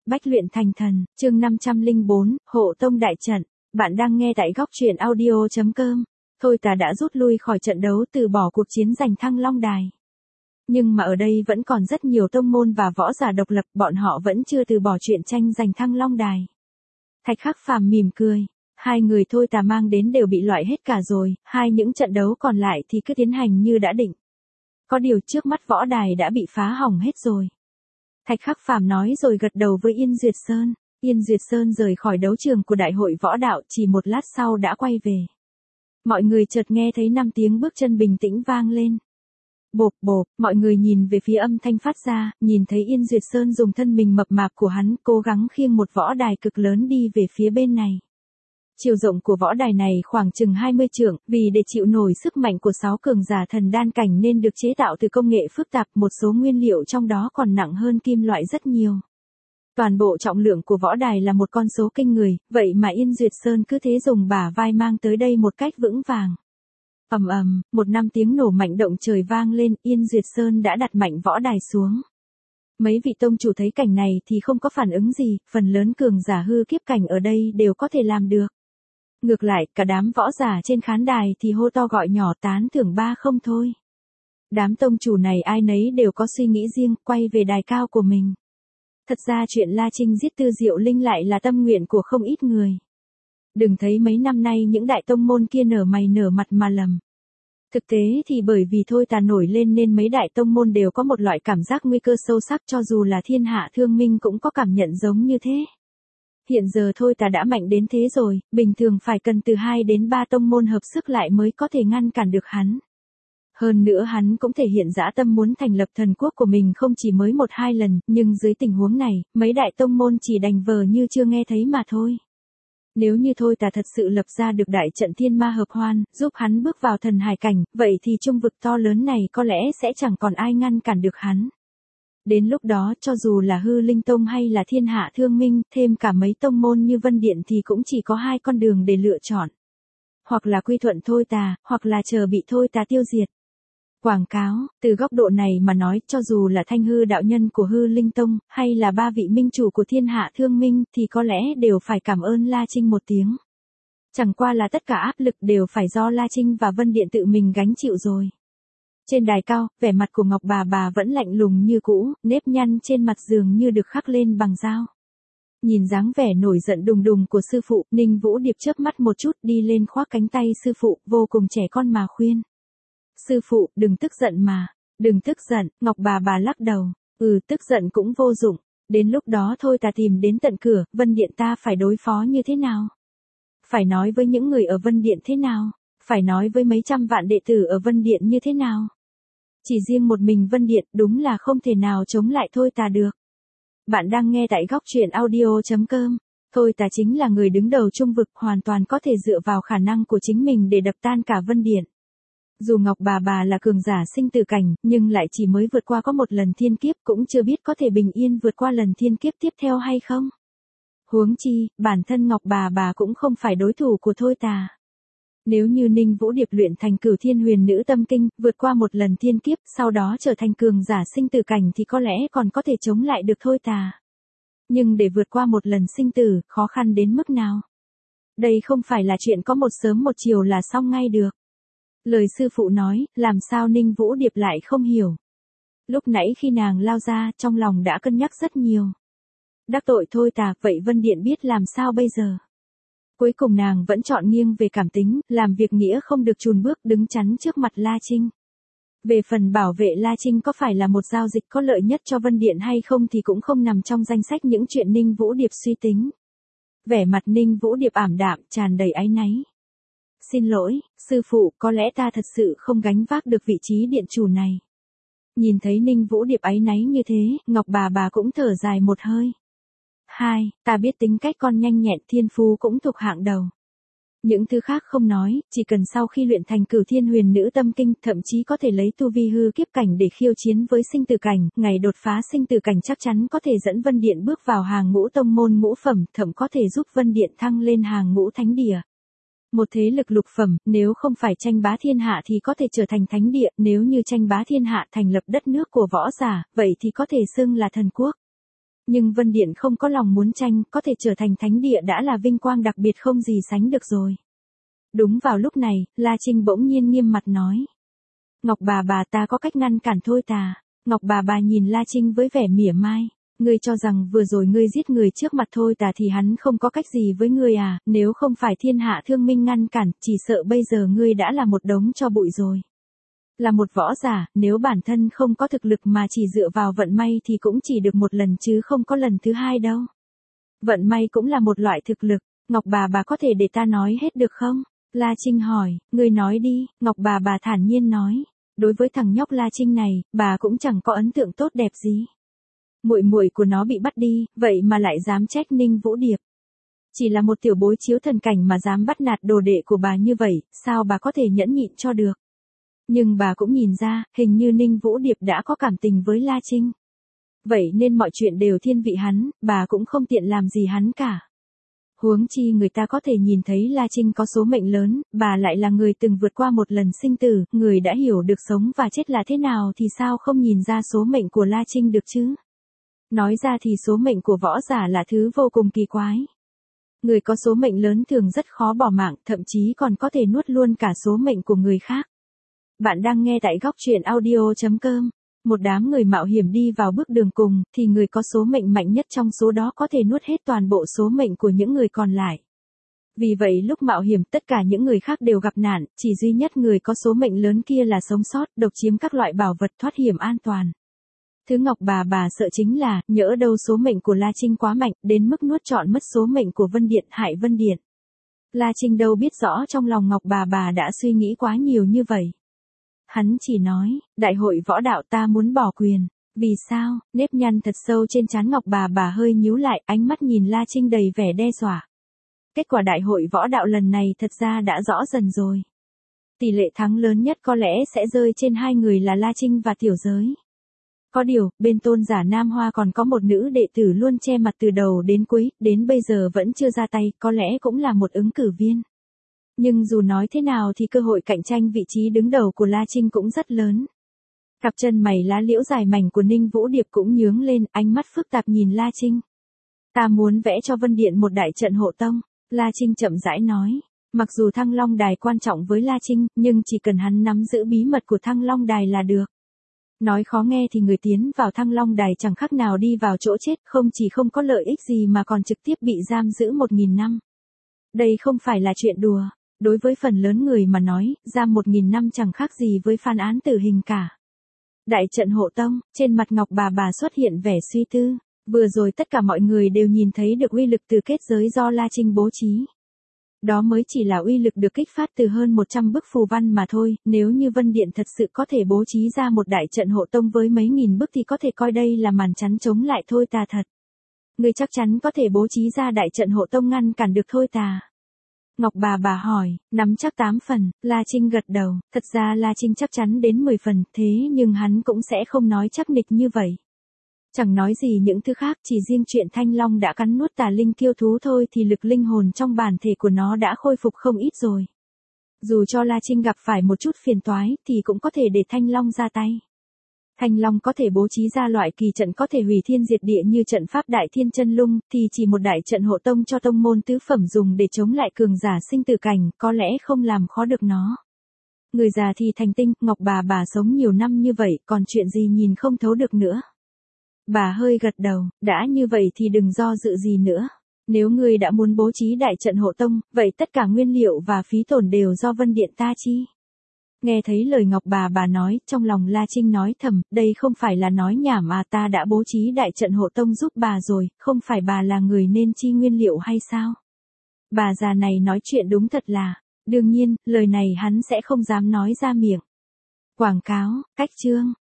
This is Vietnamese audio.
Bách luyện thành thần, chương 504, Hộ Tông đại trận. Bạn đang nghe tại góc truyện audio.com. Thôi Tà đã rút lui khỏi trận đấu, từ bỏ cuộc chiến giành Thăng Long Đài. Nhưng mà ở đây vẫn còn rất nhiều tông môn và võ giả độc lập, bọn họ vẫn chưa từ bỏ chuyện tranh giành Thăng Long Đài. Thạch Khắc Phàm mỉm cười. Hai người Thôi Tà mang đến đều bị loại hết cả rồi, những trận đấu còn lại thì cứ tiến hành như đã định. Có điều trước mắt võ đài đã bị phá hỏng hết rồi. Thạch Khắc Phàm nói rồi gật đầu với Yên Duyệt Sơn. Yên Duyệt Sơn rời khỏi đấu trường của đại hội võ đạo, chỉ một lát sau đã quay về. Mọi người chợt nghe thấy 5 tiếng bước chân bình tĩnh vang lên. Bộp bộp, mọi người nhìn về phía âm thanh phát ra, nhìn thấy Yên Duyệt Sơn dùng thân mình mập mạp của hắn cố gắng khiêng một võ đài cực lớn đi về phía bên này. Chiều rộng của võ đài này khoảng chừng 20 trượng, vì để chịu nổi sức mạnh của 6 cường giả thần đan cảnh nên được chế tạo từ công nghệ phức tạp, một số nguyên liệu trong đó còn nặng hơn kim loại rất nhiều. Toàn bộ trọng lượng của võ đài là một con số kinh người, vậy mà Yên Duyệt Sơn cứ thế dùng bả vai mang tới đây một cách vững vàng. Ầm ầm, một 5 tiếng nổ mạnh động trời vang lên, Yên Duyệt Sơn đã đặt mạnh võ đài xuống. Mấy vị tông chủ thấy cảnh này thì không có phản ứng gì, phần lớn cường giả hư kiếp cảnh ở đây đều có thể làm được. Ngược lại, cả đám võ giả trên khán đài thì hô to gọi nhỏ tán thưởng ba không thôi. Đám tông chủ này ai nấy đều có suy nghĩ riêng, quay về đài cao của mình. Thật ra chuyện La Trinh giết Tư Diệu Linh lại là tâm nguyện của không ít người. Đừng thấy mấy năm nay những đại tông môn kia nở mày nở mặt mà lầm. Thực tế thì bởi vì Thôi Tà nổi lên nên mấy đại tông môn đều có một loại cảm giác nguy cơ sâu sắc, cho dù là Thiên Hạ Thương Minh cũng có cảm nhận giống như thế. Hiện giờ Thôi Tà đã mạnh đến thế rồi, bình thường phải cần từ 2 đến 3 tông môn hợp sức lại mới có thể ngăn cản được hắn. Hơn nữa hắn cũng thể hiện dã tâm muốn thành lập thần quốc của mình không chỉ mới 1-2 lần, nhưng dưới tình huống này, mấy đại tông môn chỉ đành vờ như chưa nghe thấy mà thôi. Nếu như Thôi Tà thật sự lập ra được đại trận thiên ma hợp hoan, giúp hắn bước vào thần hải cảnh, vậy thì trung vực to lớn này có lẽ sẽ chẳng còn ai ngăn cản được hắn. Đến lúc đó cho dù là Hư Linh Tông hay là Thiên Hạ Thương Minh, thêm cả mấy tông môn như Vân Điện thì cũng chỉ có 2 con đường để lựa chọn. Hoặc là quy thuận Thôi Tà, hoặc là chờ bị Thôi Tà tiêu diệt. Quảng cáo, từ góc độ này mà nói, cho dù là Thanh Hư đạo nhân của Hư Linh Tông, hay là 3 vị minh chủ của Thiên Hạ Thương Minh thì có lẽ đều phải cảm ơn La Trinh một tiếng. Chẳng qua là tất cả áp lực đều phải do La Trinh và Vân Điện tự mình gánh chịu rồi. Trên đài cao, vẻ mặt của Ngọc Bà vẫn lạnh lùng như cũ, nếp nhăn trên mặt dường như được khắc lên bằng dao. Nhìn dáng vẻ nổi giận đùng đùng của sư phụ, Ninh Vũ Điệp chớp mắt một chút đi lên khoác cánh tay sư phụ, vô cùng trẻ con mà khuyên. Sư phụ, đừng tức giận mà. Đừng tức giận, Ngọc Bà lắc đầu. Tức giận cũng vô dụng. Đến lúc đó Thôi Tà tìm đến tận cửa, Vân Điện ta phải đối phó như thế nào? Phải nói với những người ở Vân Điện thế nào? Phải nói với mấy trăm vạn đệ tử ở Vân Điện như thế nào? Chỉ riêng một mình Vân Điện đúng là không thể nào chống lại Thôi Tà được. Bạn đang nghe tại góc truyện audio.com. Thôi Tà chính là người đứng đầu trung vực, hoàn toàn có thể dựa vào khả năng của chính mình để đập tan cả Vân Điện. Dù Ngọc Bà là cường giả sinh tử cảnh, nhưng lại chỉ mới vượt qua có một lần thiên kiếp, cũng chưa biết có thể bình yên vượt qua lần thiên kiếp tiếp theo hay không. Huống chi, bản thân Ngọc Bà cũng không phải đối thủ của Thôi Tà. Nếu như Ninh Vũ Điệp luyện thành Cửu Thiên Huyền Nữ Tâm Kinh, vượt qua một lần thiên kiếp, sau đó trở thành cường giả sinh tử cảnh thì có lẽ còn có thể chống lại được Thôi Tà. Nhưng để vượt qua một lần sinh tử, khó khăn đến mức nào? Đây không phải là chuyện có một sớm một chiều là xong ngay được. Lời sư phụ nói, làm sao Ninh Vũ Điệp lại không hiểu. Lúc nãy khi nàng lao ra, trong lòng đã cân nhắc rất nhiều. Đắc tội Thôi Tà, vậy Vân Điện biết làm sao bây giờ? Cuối cùng nàng vẫn chọn nghiêng về cảm tính, làm việc nghĩa không được chùn bước, đứng chắn trước mặt La Trinh. Về phần bảo vệ La Trinh có phải là một giao dịch có lợi nhất cho Vân Điện hay không thì cũng không nằm trong danh sách những chuyện Ninh Vũ Điệp suy tính. Vẻ mặt Ninh Vũ Điệp ảm đạm, tràn đầy áy náy. Xin lỗi, sư phụ, có lẽ ta thật sự không gánh vác được vị trí điện chủ này. Nhìn thấy Ninh Vũ Điệp áy náy như thế, Ngọc Bà cũng thở dài một hơi. Ta biết tính cách con nhanh nhẹn, thiên phú cũng thuộc hạng đầu. Những thứ khác không nói, chỉ cần sau khi luyện thành Cửu Thiên Huyền Nữ Tâm Kinh, thậm chí có thể lấy tu vi hư kiếp cảnh để khiêu chiến với sinh tử cảnh, ngày đột phá sinh tử cảnh chắc chắn có thể dẫn Vân Điện bước vào hàng ngũ tông môn ngũ phẩm, thậm có thể giúp Vân Điện thăng lên hàng ngũ thánh địa. Một thế lực lục phẩm, nếu không phải tranh bá thiên hạ thì có thể trở thành thánh địa, nếu như tranh bá thiên hạ thành lập đất nước của võ giả, vậy thì có thể xưng là thần quốc. Nhưng Vân Điện không có lòng muốn tranh, có thể trở thành thánh địa đã là vinh quang đặc biệt không gì sánh được rồi. Đúng vào lúc này, La Trinh bỗng nhiên nghiêm mặt nói. Ngọc bà ta có cách ngăn cản thôi ta. Ngọc bà nhìn La Trinh với vẻ mỉa mai. Ngươi cho rằng vừa rồi ngươi giết người trước mặt thôi ta thì hắn không có cách gì với ngươi à, nếu không phải thiên hạ thương minh ngăn cản, chỉ sợ bây giờ ngươi đã là một đống tro bụi rồi. Là một võ giả, nếu bản thân không có thực lực mà chỉ dựa vào vận may thì cũng chỉ được một lần chứ không có lần thứ hai đâu. Vận may cũng là một loại thực lực, Ngọc bà có thể để ta nói hết được không? La Trinh hỏi, ngươi nói đi, Ngọc bà thản nhiên nói. Đối với thằng nhóc La Trinh này, bà cũng chẳng có ấn tượng tốt đẹp gì. Muội muội của nó bị bắt đi, vậy mà lại dám trách Ninh Vũ Điệp. Chỉ là một tiểu bối chiếu thần cảnh mà dám bắt nạt đồ đệ của bà như vậy, sao bà có thể nhẫn nhịn cho được? Nhưng bà cũng nhìn ra, hình như Ninh Vũ Điệp đã có cảm tình với La Trinh. Vậy nên mọi chuyện đều thiên vị hắn, bà cũng không tiện làm gì hắn cả. Huống chi người ta có thể nhìn thấy La Trinh có số mệnh lớn, bà lại là người từng vượt qua một lần sinh tử, người đã hiểu được sống và chết là thế nào thì sao không nhìn ra số mệnh của La Trinh được chứ? Nói ra thì số mệnh của võ giả là thứ vô cùng kỳ quái. Người có số mệnh lớn thường rất khó bỏ mạng, thậm chí còn có thể nuốt luôn cả số mệnh của người khác. Bạn đang nghe tại góc truyện audio.com. Một đám người mạo hiểm đi vào bước đường cùng, thì người có số mệnh mạnh nhất trong số đó có thể nuốt hết toàn bộ số mệnh của những người còn lại. Vì vậy lúc mạo hiểm tất cả những người khác đều gặp nạn, chỉ duy nhất người có số mệnh lớn kia là sống sót, độc chiếm các loại bảo vật thoát hiểm an toàn. Thứ Ngọc bà sợ chính là, nhỡ đâu số mệnh của La Trinh quá mạnh, đến mức nuốt trọn mất số mệnh của Vân Điện hại Vân Điện. La Trinh đâu biết rõ trong lòng Ngọc bà đã suy nghĩ quá nhiều như vậy. Hắn chỉ nói, đại hội võ đạo ta muốn bỏ quyền. Vì sao? Nếp nhăn thật sâu trên trán Ngọc bà hơi nhíu lại, ánh mắt nhìn La Trinh đầy vẻ đe dọa. Kết quả đại hội võ đạo lần này thật ra đã rõ dần rồi. Tỷ lệ thắng lớn nhất có lẽ sẽ rơi trên hai người là La Trinh và Tiểu Giới. Có điều, bên Tôn giả Nam Hoa còn có một nữ đệ tử luôn che mặt từ đầu đến cuối, đến bây giờ vẫn chưa ra tay, có lẽ cũng là một ứng cử viên. Nhưng dù nói thế nào thì cơ hội cạnh tranh vị trí đứng đầu của La Trinh cũng rất lớn. Cặp chân mày lá liễu dài mảnh của Ninh Vũ Điệp cũng nhướng lên, ánh mắt phức tạp nhìn La Trinh. Ta muốn vẽ cho Vân Điện một đại trận hộ tông, La Trinh chậm rãi nói. Mặc dù Thăng Long Đài quan trọng với La Trinh, nhưng chỉ cần hắn nắm giữ bí mật của Thăng Long Đài là được. Nói khó nghe thì người tiến vào Thăng Long Đài chẳng khác nào đi vào chỗ chết, không chỉ không có lợi ích gì mà còn trực tiếp bị giam giữ 1000 năm. Đây không phải là chuyện đùa. Đối với phần lớn người mà nói, giam 1000 năm chẳng khác gì với phán án tử hình cả. Đại trận hộ tông, trên mặt Ngọc bà xuất hiện vẻ suy tư. Vừa rồi tất cả mọi người đều nhìn thấy được uy lực từ kết giới do La Trinh bố trí. Đó mới chỉ là uy lực được kích phát từ hơn 100 bức phù văn mà thôi, nếu như Vân Điện thật sự có thể bố trí ra một đại trận hộ tông với mấy nghìn bức thì có thể coi đây là màn chắn chống lại thôi ta thật. Người chắc chắn có thể bố trí ra đại trận hộ tông ngăn cản được thôi ta. Ngọc bà hỏi, nắm chắc 8 phần, La Trinh gật đầu, thật ra La Trinh chắc chắn đến 10 phần, thế nhưng hắn cũng sẽ không nói chắc nịch như vậy. Chẳng nói gì những thứ khác, chỉ riêng chuyện Thanh Long đã cắn nuốt tà linh kiêu thú thôi thì lực linh hồn trong bản thể của nó đã khôi phục không ít rồi. Dù cho La Trinh gặp phải một chút phiền toái thì cũng có thể để Thanh Long ra tay. Thanh Long có thể bố trí ra loại kỳ trận có thể hủy thiên diệt địa như trận pháp Đại Thiên Chân Lung, thì chỉ một đại trận hộ tông cho tông môn tứ phẩm dùng để chống lại cường giả sinh tử cảnh, có lẽ không làm khó được nó. Người già thì thành tinh, Ngọc bà sống nhiều năm như vậy, còn chuyện gì nhìn không thấu được nữa. Bà hơi gật đầu, đã như vậy thì đừng do dự gì nữa. Nếu ngươi đã muốn bố trí đại trận hộ tông, vậy tất cả nguyên liệu và phí tổn đều do Vân Điện ta chi. Nghe thấy lời Ngọc bà nói, trong lòng La Trinh nói thầm, đây không phải là nói nhảm mà ta đã bố trí đại trận hộ tông giúp bà rồi, không phải bà là người nên chi nguyên liệu hay sao? Bà già này nói chuyện đúng thật là, đương nhiên, lời này hắn sẽ không dám nói ra miệng. Quảng cáo, cách chương,